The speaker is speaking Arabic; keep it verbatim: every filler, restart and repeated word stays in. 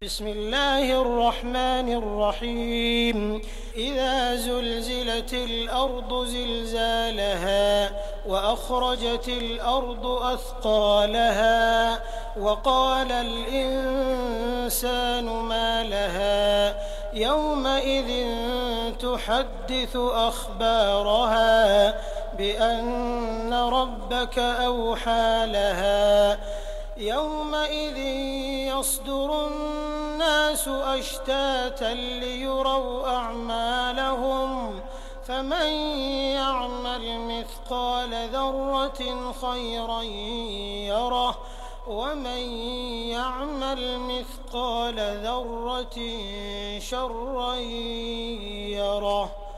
بسم الله الرحمن الرحيم إذا زلزلت الأرض زلزالها وأخرجت الأرض أثقالها وقال الإنسان ما لها يومئذ تحدث أخبارها بأن ربك أوحى لها يومئذ يصدر الناس أشتاتا ليروا أعمالهم فمن يعمل مثقال ذرة خيرا يره ومن يعمل مثقال ذرة شرا يره.